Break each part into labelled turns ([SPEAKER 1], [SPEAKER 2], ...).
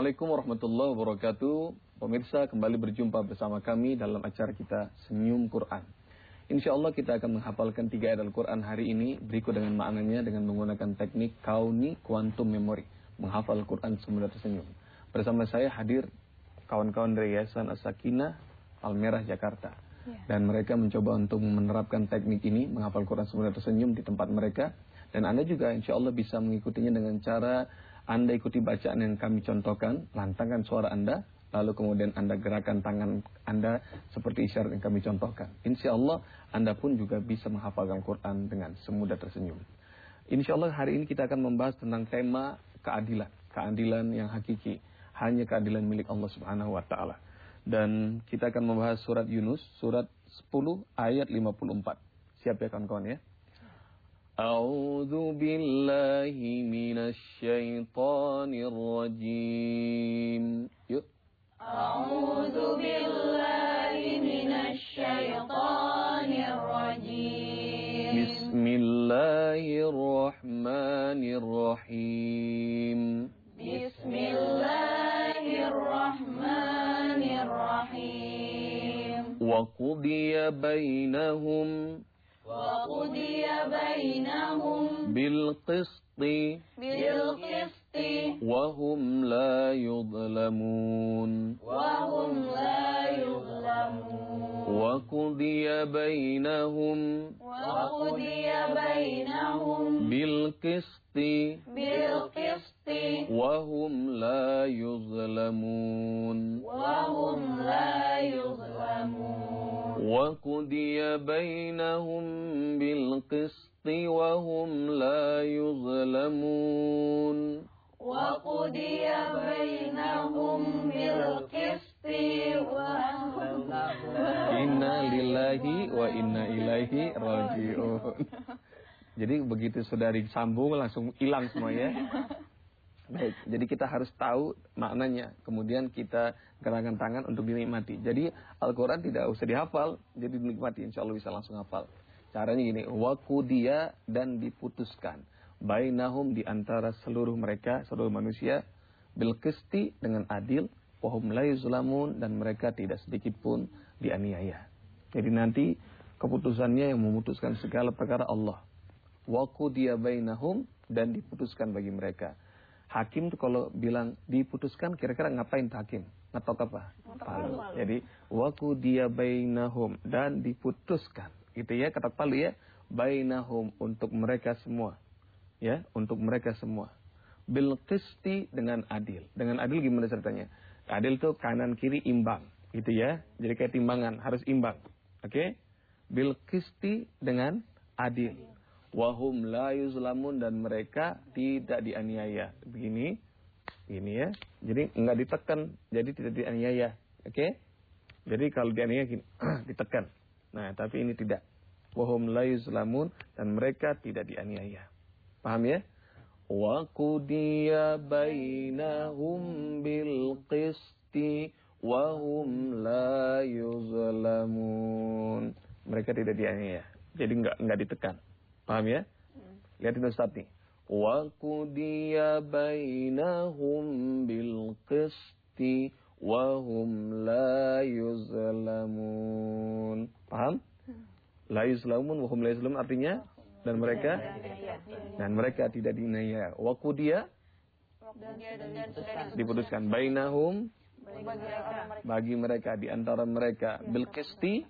[SPEAKER 1] Assalamualaikum warahmatullahi wabarakatuh. Pemirsa, kembali berjumpa bersama kami dalam acara kita Senyum Quran. Insya Allah kita akan menghafalkan 3 ayat Al-Quran hari ini berikut dengan maknanya dengan menggunakan teknik Kauni Quantum Memory, menghafal Al-Quran semudah tersenyum. Bersama saya hadir kawan-kawan dari Yayasan As-Sakinah Palmerah Jakarta. Dan mereka mencoba untuk menerapkan teknik ini, menghafal Quran semudah tersenyum di tempat mereka. Dan Anda juga insya Allah bisa mengikutinya dengan cara Anda ikuti bacaan yang kami contohkan, lantangkan suara Anda, lalu kemudian Anda gerakan tangan Anda seperti isyarat yang kami contohkan. Insya Allah Anda pun juga bisa menghafalkan Quran dengan semudah tersenyum. Insya Allah hari ini kita akan membahas tentang tema keadilan. Keadilan yang hakiki, hanya keadilan milik Allah Subhanahu wa Ta'ala. Dan kita akan membahas surat Yunus, surat 10 ayat 54. Siap ya kawan-kawan ya? A'udzu billahi minasy syaithanir rajim. Yuk.
[SPEAKER 2] A'udzu billahi minasy syaithanir rajim.
[SPEAKER 1] Bismillahirrahmanirrahim.
[SPEAKER 2] Bismillahirrahmanirrahim.
[SPEAKER 1] Wa qudiya bainahum بالقسط وهم لا يظلمون وقضي بينهم بالقسط وهم لا يظلمون وقضي بينهم بالقسط وهم لا يظلمون
[SPEAKER 2] وقضي بينهم بالقسط وهم
[SPEAKER 1] Inna lillahi wa inna ilaihi raji'un. Jadi begitu sudah disambung langsung hilang semua ya. Baik, jadi kita harus tahu maknanya, kemudian kita gerakan tangan untuk dinikmati. Jadi Al-Quran tidak usah dihafal, jadi dinikmati, insya Allah bisa langsung hafal. Caranya gini, waqudiya dan diputuskan, bainahum di antara seluruh mereka, seluruh manusia, bil qisti dengan adil, wahum la yuzlamun dan mereka tidak sedikit pun dianiaya. Jadi nanti keputusannya yang memutuskan segala perkara Allah. Waqudiya bainahum dan diputuskan bagi mereka. Hakim tuh kalau bilang diputuskan kira-kira ngapain hakim? Ngetok apa? Palu. Jadi waqudiya bainahum dan diputuskan. Gitu ya, ketok palu ya. Bainahum untuk mereka semua. Ya, untuk mereka semua. Bil qisti dengan adil. Dengan adil gimana ceritanya? Adil tuh kanan kiri imbang, gitu ya. Jadi kayak timbangan harus imbang. Oke? Bil qisti dengan adil. Wahum la yuzlamun dan mereka tidak dianiaya. Begini ya. Jadi enggak ditekan, jadi tidak dianiaya. Oke? Jadi kalau dianiaya gini, ditekan. Nah, tapi ini tidak. Wahum la yuzlamun dan mereka tidak dianiaya. Paham ya? Wa qudiya bainahum bil qisti wahum la yuzlamun. Mereka tidak dianiaya. Jadi enggak ditekan. Paham ya? Lihatin Ustaz nih. Wa qudiya bainahum bil qisti wa hum la yuzlamun. Paham? La yuzlamun wa hum la yuzlamun artinya dan mereka tidak dianiaya. Wa qudiya diputuskan bainahum bagi mereka di antara mereka bil qisti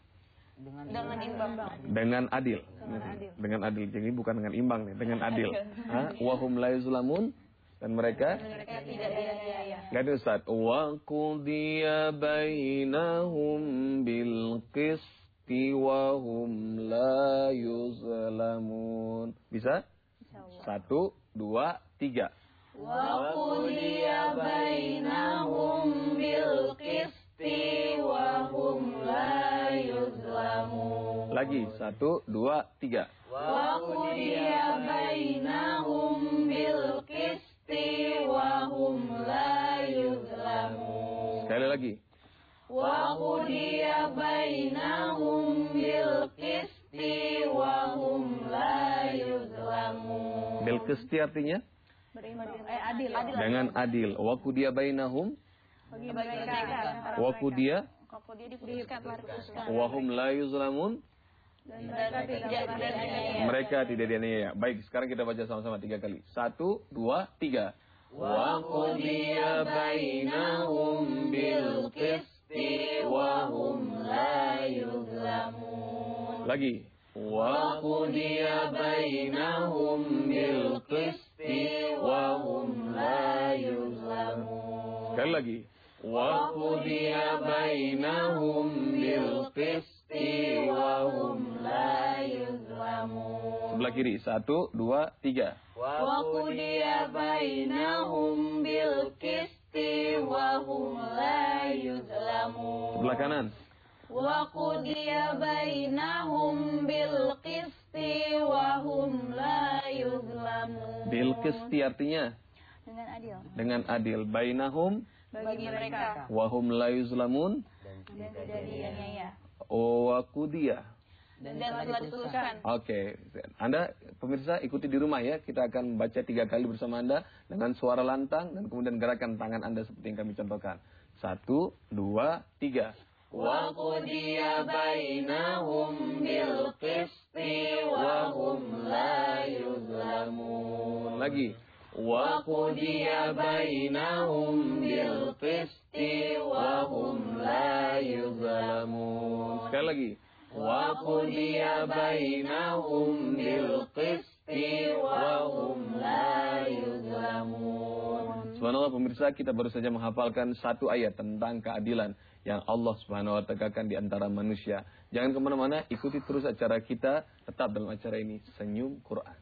[SPEAKER 1] dengan adil. Dengan adil. Jadi bukan dengan imbang nih, dengan adil. Wahum la yuzlamun dan mereka tidak dianiaya. Lihat Ustaz, wa qudiya bainahum bil qisti wa hum la yuzlamun. Bisa? 1, 2, 3.
[SPEAKER 2] Wa qudiya bainahum bil qisti wa hum la yuzlamun.
[SPEAKER 1] Lagi 1, 2, 3.
[SPEAKER 2] Wa qudiya bainahum bil qisti wa hum la yuzlamun.
[SPEAKER 1] Sekali lagi.
[SPEAKER 2] Wa qudiya bainahum bil qisti wa hum la yuzlamun.
[SPEAKER 1] Bil qisti artinya?
[SPEAKER 2] Adil.
[SPEAKER 1] Dengan adil. Wa qudiya bainahum
[SPEAKER 2] Bagi mereka.
[SPEAKER 1] wa qudiya
[SPEAKER 2] Diputuskan.
[SPEAKER 1] wa hum la yuzlamun.
[SPEAKER 2] Dan mereka tidak dianiaya.
[SPEAKER 1] Mereka tidak dianiaya. Baik, sekarang kita baca sama-sama 3 kali. 1, 2, 3. Wa qudiya bainahum bil qisti wa hum la yuzlamun. Lagi. Wa qudiya bainahum bil qisti wa hum la yuzlamun. Sekali lagi. Wa qudiya bainahum bil qisti wa hum la yuzlamun. Sebelah kiri. 1, 2, 3.
[SPEAKER 2] Wa qudiya bainahum bil qisti wa hum la yuzlamun.
[SPEAKER 1] Sebelah kanan.
[SPEAKER 2] Wa qudiya bainahum bil qisti wa hum la yuzlamun.
[SPEAKER 1] Bil qisti artinya
[SPEAKER 2] Dengan adil.
[SPEAKER 1] dengan adil. Bainahum
[SPEAKER 2] Bagi mereka.
[SPEAKER 1] wa hum la yuzlamun.
[SPEAKER 2] Dan tidak dianiaya.
[SPEAKER 1] Wa qudiya.
[SPEAKER 2] Dan telah diputuskan.
[SPEAKER 1] Oke, Anda pemirsa ikuti di rumah ya. Kita akan baca 3 kali bersama Anda dengan suara lantang dan kemudian gerakan tangan Anda seperti yang kami contohkan. 1, 2, 3.
[SPEAKER 2] Wa qudiya bainahum bil qisti wa hum la yuzlamun.
[SPEAKER 1] Lagi. Wa qudiya bainahum bil qisti wa hum la yuzlamun. Sekali lagi. Wa qudiya bainahum bil qisti wa hum la yuzlamun. Subhanallah pemirsa, kita baru saja menghafalkan 1 ayat tentang keadilan yang Allah Subhanahu wa ta'ala tegakkan di antara manusia. Jangan kemana-mana, ikuti terus acara kita, tetap dalam acara ini, Senyum Quran.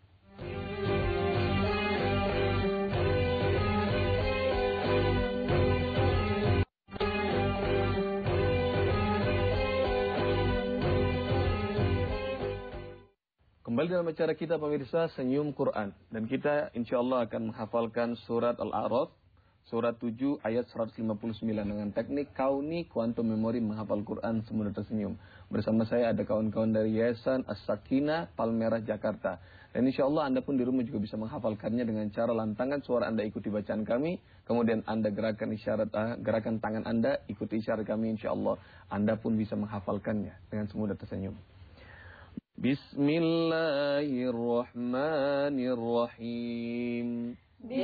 [SPEAKER 1] Kembali dalam acara kita pemirsa Senyum Quran. Dan kita insya Allah akan menghafalkan surat Al-A'raf. Surat 7 ayat 159 dengan teknik kauni quantum memory menghafal Quran semudah tersenyum. Bersama saya ada kawan-kawan dari Yayasan As-Sakinah Palmerah Jakarta. Dan insya Allah Anda pun di rumah juga bisa menghafalkannya dengan cara lantangan suara Anda ikuti bacaan kami. Kemudian Anda gerakan tangan Anda ikuti isyarat kami, insya Allah Anda pun bisa menghafalkannya dengan semudah tersenyum. Bismillahirrahmanirrahim.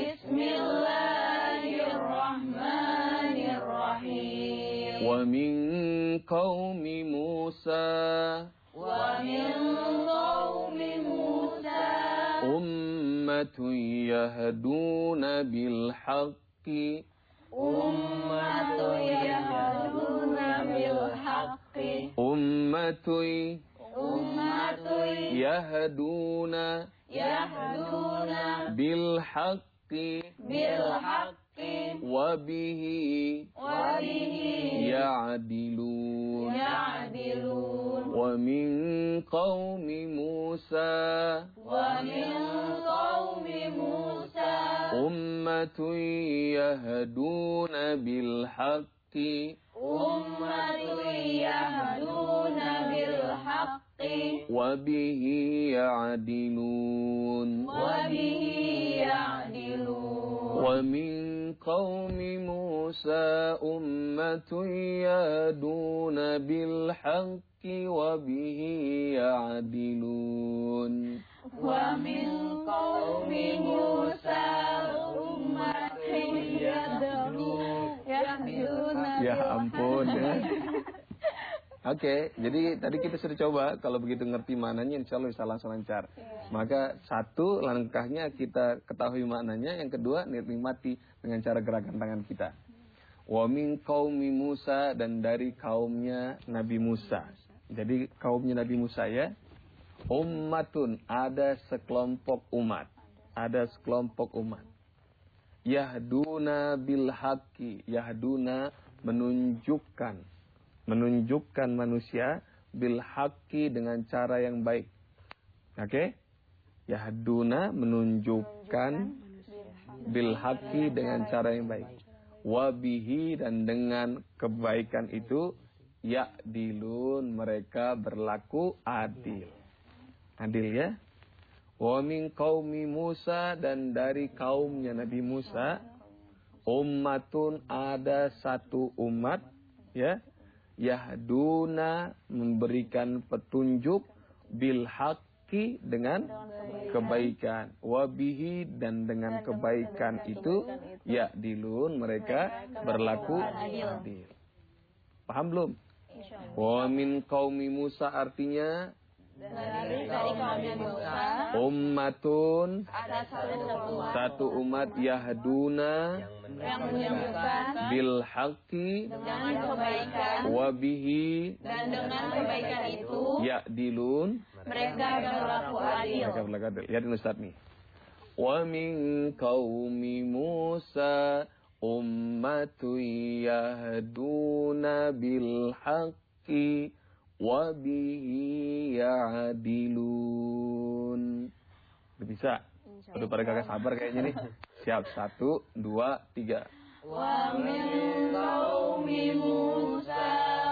[SPEAKER 2] Bismillahirrahmanirrahim.
[SPEAKER 1] Wa min qaumi Musa ummatun yahduna bil haqqi
[SPEAKER 2] Ummatun
[SPEAKER 1] yahduna bil haqqi wa bihi ya'dilun. Wa min qaumi Musa ummatun yahduna bil haqqi wa bihi ya'dilun. Wa min qaumi Musa ummatun yahduna bil haqqi wa bihi ya'dilun.
[SPEAKER 2] Wa min qaumi Musa ummatun yahduna
[SPEAKER 1] Ya ampun ya. Oke, jadi tadi kita sudah coba, kalau begitu ngerti maknanya insya Allah bisa langsung lancar. Maka 1 langkahnya kita ketahui maknanya, yang kedua nikmati dengan cara gerakan tangan kita. Wa min qaumi Musa, dan dari kaumnya Nabi Musa. Jadi kaumnya Nabi Musa ya. Ummatun, ada sekelompok umat. Yahduna bil haqqi, yahduna menunjukkan manusia bil haqqi dengan cara yang baik. Oke? Yahduna menunjukkan bil haqqi dengan cara yang baik. Wa bihi, dan dengan kebaikan itu ya'dilun, mereka berlaku adil. Adil ya. Wa min qaumi Musa, dan dari kaumnya Nabi Musa, ummatun, ada satu umat, ya, yahduna, memberikan petunjuk, bil haqqi, dengan kebaikan, wabihi, dan dengan kebaikan itu, ya dilun, mereka berlaku adil. Paham belum? Wa min qaumi Musa artinya
[SPEAKER 2] dari kaum Musa,
[SPEAKER 1] ummatun,
[SPEAKER 2] ada
[SPEAKER 1] satu umat, yahduna,
[SPEAKER 2] yang menunjukkan
[SPEAKER 1] bil haqqi,
[SPEAKER 2] dengan kebaikan,
[SPEAKER 1] wabihi,
[SPEAKER 2] dan dengan kebaikan itu
[SPEAKER 1] ya'dilun,
[SPEAKER 2] mereka berlaku adil.
[SPEAKER 1] mereka berlaku adil. Lihatin Ustaz nih. Wa min qaumi Musa ummatun yahduna bil haqqi wabihi ya'dilun. Udah bisa? Udah pada kakak sabar kayaknya nih. Siap, 1, 2, 3.
[SPEAKER 2] Wa min qaumi Musa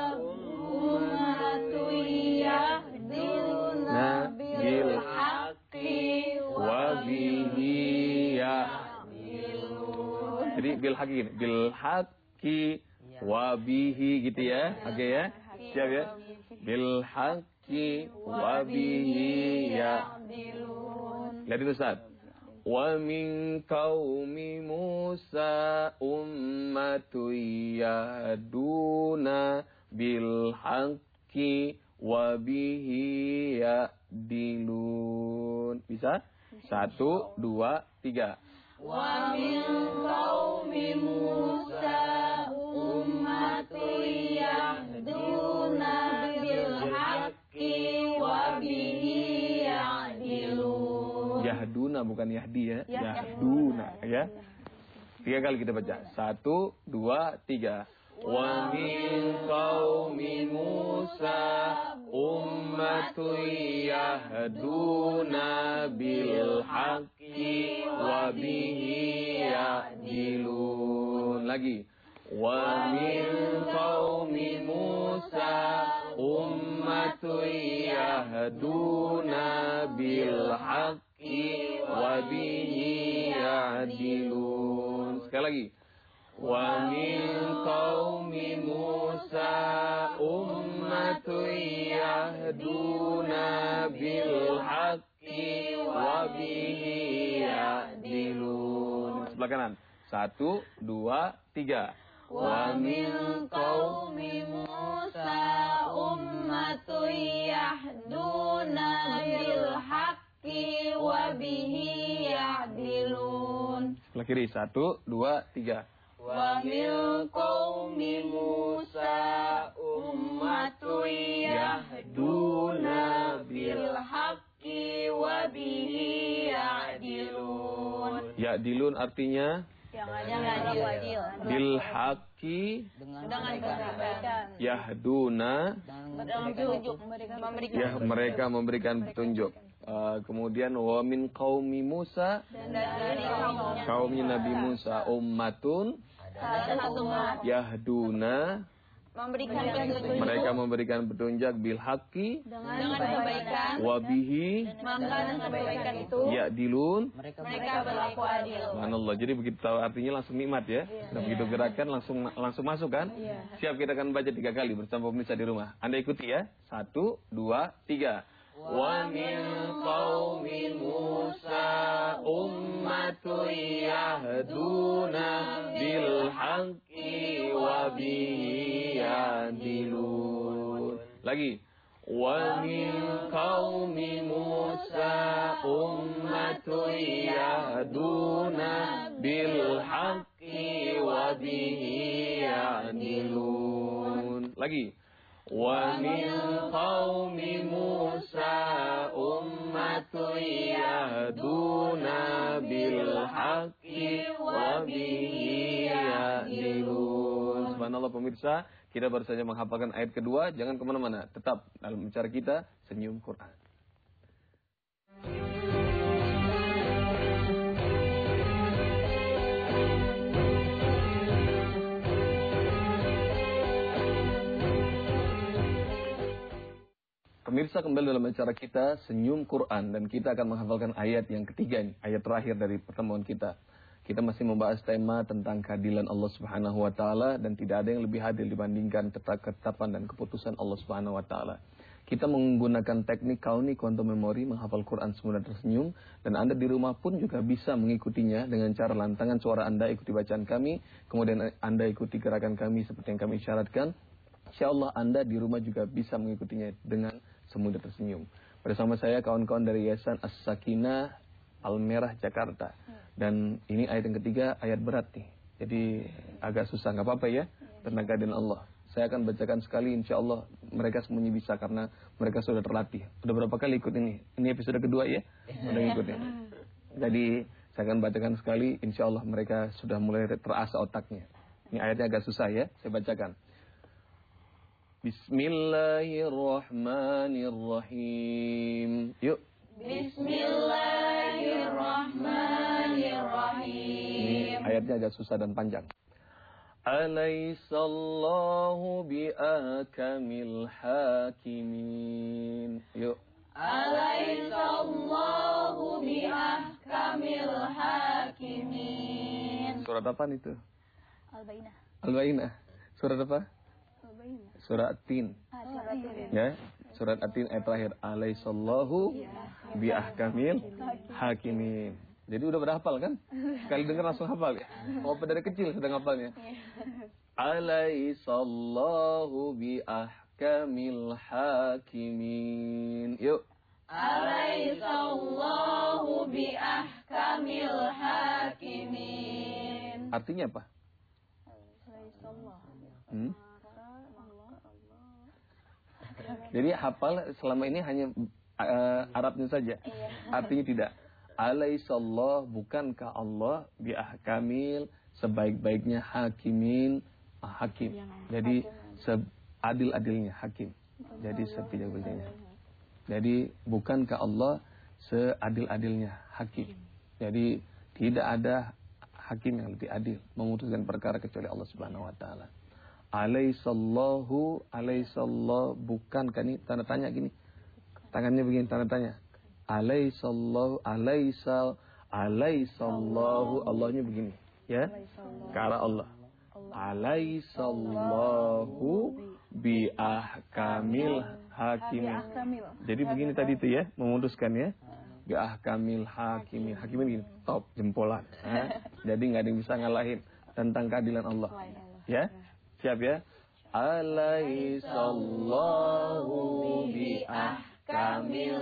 [SPEAKER 2] ummatun yahduna bil haqqi
[SPEAKER 1] wabihi ya'dilun. Jadi bil haqqi gini, bil haqqi wabihi gitu ya. Oke ya. Siap ya. Bil haqqi wabihi ya'dilun. Lihat Ustaz. Wa min qaumi Musa ummatun yahduna bil haqqi wabihi ya'dilun. Bisa? 1, 2, 3.
[SPEAKER 2] Wa min qaumi Musa ummatun yahduna bil haqqi wa bihi ya'dilun.
[SPEAKER 1] Yahduna bukan Yahdi ya. Yahduna ya. 3 kali kita baca. 1, 2, 3. Wa min qaumi Musa ummatun yahduna bil haqqi wa bihi ya'dilun. Lagi. Wa min qaumi Musa ummatun yahduna bil haqqi wa bihi ya'dilun. Sekali lagi. Wa min qaumi Musa ummatun yahduna bil haqqi wa bihi ya'dilun. Sebelah kanan. 1, 2, 3.
[SPEAKER 2] Wa min qaumi Musa ummatun yahduna bil haqqi wa bihi ya'dilun.
[SPEAKER 1] Sebelah kiri. 1, 2, 3.
[SPEAKER 2] Wa min qaumi Musa ummatun yahduna bil haqqi wa bihi ya'dilun.
[SPEAKER 1] Ya'dilun artinya
[SPEAKER 2] Yang adil.
[SPEAKER 1] bil haqqi
[SPEAKER 2] Dengan kebaikan.
[SPEAKER 1] yahduna, ya mereka memberikan petunjuk. Kemudian wa min qaumi Musa,
[SPEAKER 2] Dan dari
[SPEAKER 1] kaumnya Nabi Musa, ummatun
[SPEAKER 2] satu umat
[SPEAKER 1] yahduna,
[SPEAKER 2] memberikan petunjuk
[SPEAKER 1] mereka memberikan petunjuk bil haqqi
[SPEAKER 2] dengan kebaikan,
[SPEAKER 1] wa bihi
[SPEAKER 2] maka dengan kebaikan itu
[SPEAKER 1] ya'dilun.
[SPEAKER 2] mereka berlaku adil.
[SPEAKER 1] Subhanallah. Jadi begitu tahu artinya langsung nikmat ya. Dan begitu gerakan langsung masuk kan? Siap, kita akan baca 3 kali bersama pemirsa di rumah. Anda ikuti ya. 1, 2, 3. Wa min qaumi Musa ummatun yahduna bil haqqi wa bihi ya'dilun. Lagi. Wa min qaumi Musa ummatun yahduna bil haqqi wa bihi ya'dilun. Lagi. Wa min qaumi Musa ummatun yahduna bil haqqi wa bihi ya'dilun. Subhanallah pemirsa, kita baru saja menghafalkan ayat kedua. Jangan kemana-mana, tetap dalam bicara kita Senyum Quran. Pemirsa, kembali dalam acara kita Senyum Quran, dan kita akan menghafalkan ayat yang ketiga ini, ayat terakhir dari pertemuan kita. Kita masih membahas tema tentang keadilan Allah Subhanahu wa taala, dan tidak ada yang lebih adil dibandingkan ketetapan dan keputusan Allah Subhanahu wa taala. Kita menggunakan teknik kauni quantum memory menghafal Quran semua tersenyum, dan Anda di rumah pun juga bisa mengikutinya dengan cara lantangan suara Anda ikuti bacaan kami, kemudian Anda ikuti gerakan kami seperti yang kami syaratkan. Insyaallah Anda di rumah juga bisa mengikutinya dengan semudah tersenyum. Bersama saya kawan-kawan dari Yayasan As-Sakinah Al-Merah Jakarta. Dan ini ayat yang ketiga, ayat berat nih. Jadi agak susah, nggak apa-apa ya. Tentang keadilan Allah. Saya akan bacakan sekali, insya Allah mereka semuanya bisa karena mereka sudah terlatih. Udah berapa kali ikut ini? Ini episode kedua ya? Udah ngikutin. Jadi saya akan bacakan sekali, insya Allah mereka sudah mulai terasa otaknya. Ini ayatnya agak susah ya, saya bacakan. Bismillahirrahmanirrahim. Yuk.
[SPEAKER 2] Bismillahirrahmanirrahim.
[SPEAKER 1] Ini ayatnya agak susah dan panjang. Alaisallahu bi'akamil hakimin. Yuk.
[SPEAKER 2] Alaisallahu bi'ahkamil hakimin.
[SPEAKER 1] Surat apa itu?
[SPEAKER 2] Al-Bainah.
[SPEAKER 1] Al-Bainah. Surat apa?
[SPEAKER 2] Al-Bainah.
[SPEAKER 1] Surat At-Tin. Ya, surat At-Tin ayat terakhir. Alaisallahu bi'ahkamil hakimin. Jadi udah pada hafal kan? Sekali dengar langsung hafal ya? Oh, dari kecil sudah hafalnya. Alaisallahu bi'ahkamil hakimin. Yuk.
[SPEAKER 2] Alaisallahu bi'ahkamil hakimin.
[SPEAKER 1] Artinya apa? Jadi hafal selama ini hanya Arabnya saja. Artinya tidak. Alaisallah, bukankah Allah bi'ahkamil, sebaik-baiknya hakimin, hakim. Jadi seadil-adilnya hakim. Jadi sebijak-bijaknya. Jadi bukankah Allah seadil-adilnya hakim. Jadi tidak ada hakim yang lebih adil memutuskan perkara kecuali Allah Subhanahu wa taala. Alaisallahu, alaisallah, bukankah, ini tanda tanya gini. Tangannya begini tanda tanya. Alaisallahu, alaisallahu, Allahnya begini, ya. Ke arah Allah. Alaisallahu bi'ahkamil hakimin. Jadi begini tadi itu ya, memutuskan ya. Bi'ahkamil hakimin. Hakimin begini, top, jempolan. Jadi nggak ada yang bisa ngalahin tentang keadilan Allah. Ya, siap ya. Alaisallahu bi'ahkamil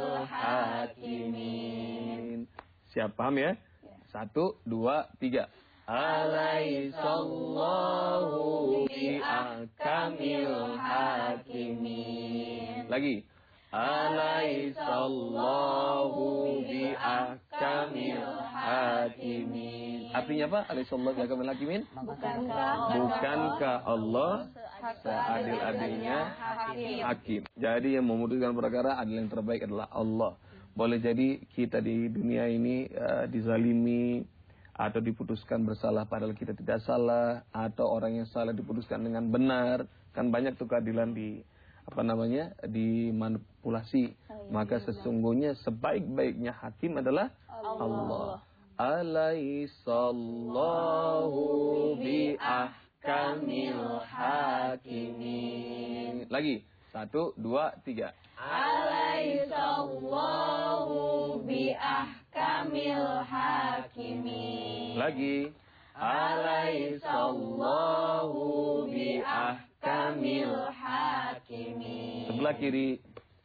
[SPEAKER 1] hakimin. Siap, paham ya? 1, 2, 3. Alaisallahu bi'ahkamil hakimin. Lagi. Alaisallahu bi'ahkamil hakimin. Artinya apa? Alaisallahu bi'ahkamil hakimin. Bukankah Allah seadil-adilnya hakim. Jadi yang memutuskan perkara adil yang terbaik adalah Allah. Boleh jadi kita di dunia ini dizalimi atau diputuskan bersalah padahal kita tidak salah, atau orang yang salah diputuskan dengan benar. Kan banyak tuh keadilan dimanipulasi. Maka sesungguhnya sebaik-baiknya hakim adalah Allah. Alaisallahu bi'ahkamil hakimin. Lagi. 1, 2, 3.
[SPEAKER 2] Alaisallahu bi'ahkamil hakimin.
[SPEAKER 1] Lagi. Alaisallahu bi'ahkamil hakimin. Sebelah kiri.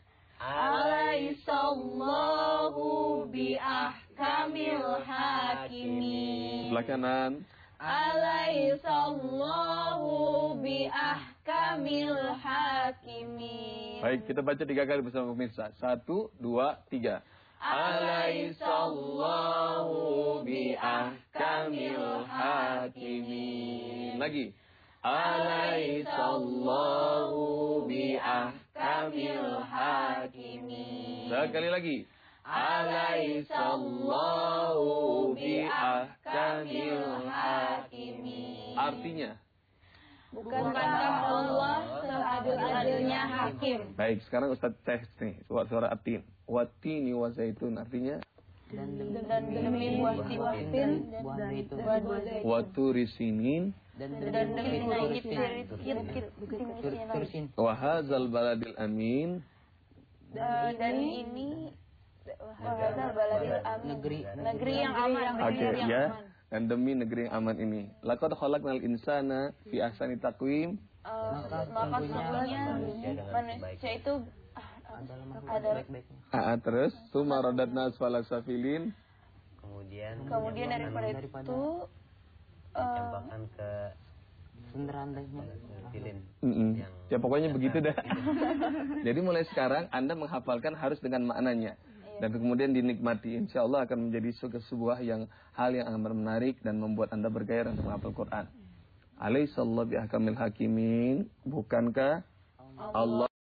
[SPEAKER 2] Alaisallahu bi'ahkamil hakimin.
[SPEAKER 1] Sebelah kanan.
[SPEAKER 2] Alaisallahu bi'ahkamil hakimin.
[SPEAKER 1] Baik, kita baca 3 kali bersama pemirsa. 1, 2, 3. Alaisallahu bi'ahkamil hakimin. Lagi. Alaisallahu bi'ahkamil hakimin. Sekali lagi. Alaisallahu bi'ahkamil hakimin. Artinya,
[SPEAKER 2] Bukankah Allah seadil-adilnya hakim?
[SPEAKER 1] Baik, sekarang Ustaz tes nih suara atin. Watini wa zaitun artinya
[SPEAKER 2] Dan demi buah tin, buah zaitun,
[SPEAKER 1] waturi sinin
[SPEAKER 2] dan demi tursin,
[SPEAKER 1] wa hadzal baladil amin
[SPEAKER 2] dan ini baladil amin, negeri yang aman.
[SPEAKER 1] Oke, ya. Dan demi negeri yang aman ini. Laqad khalaqnal insana fi ahsani taqwim.
[SPEAKER 2] Maka sesungguhnya manusia itu adalah
[SPEAKER 1] Terus summa radatna asfala safilin.
[SPEAKER 2] kemudian daripada itu
[SPEAKER 3] campakkan ke senderandanya
[SPEAKER 1] Ya pokoknya begitu dah. Jadi mulai sekarang Anda menghafalkan harus dengan maknanya. Dan kemudian dinikmati, insya Allah akan menjadi sebuah hal yang amat menarik dan membuat Anda bergairah untuk menghafal Quran. Alaihissallahu biahkamil hakimin. Bukankah Allah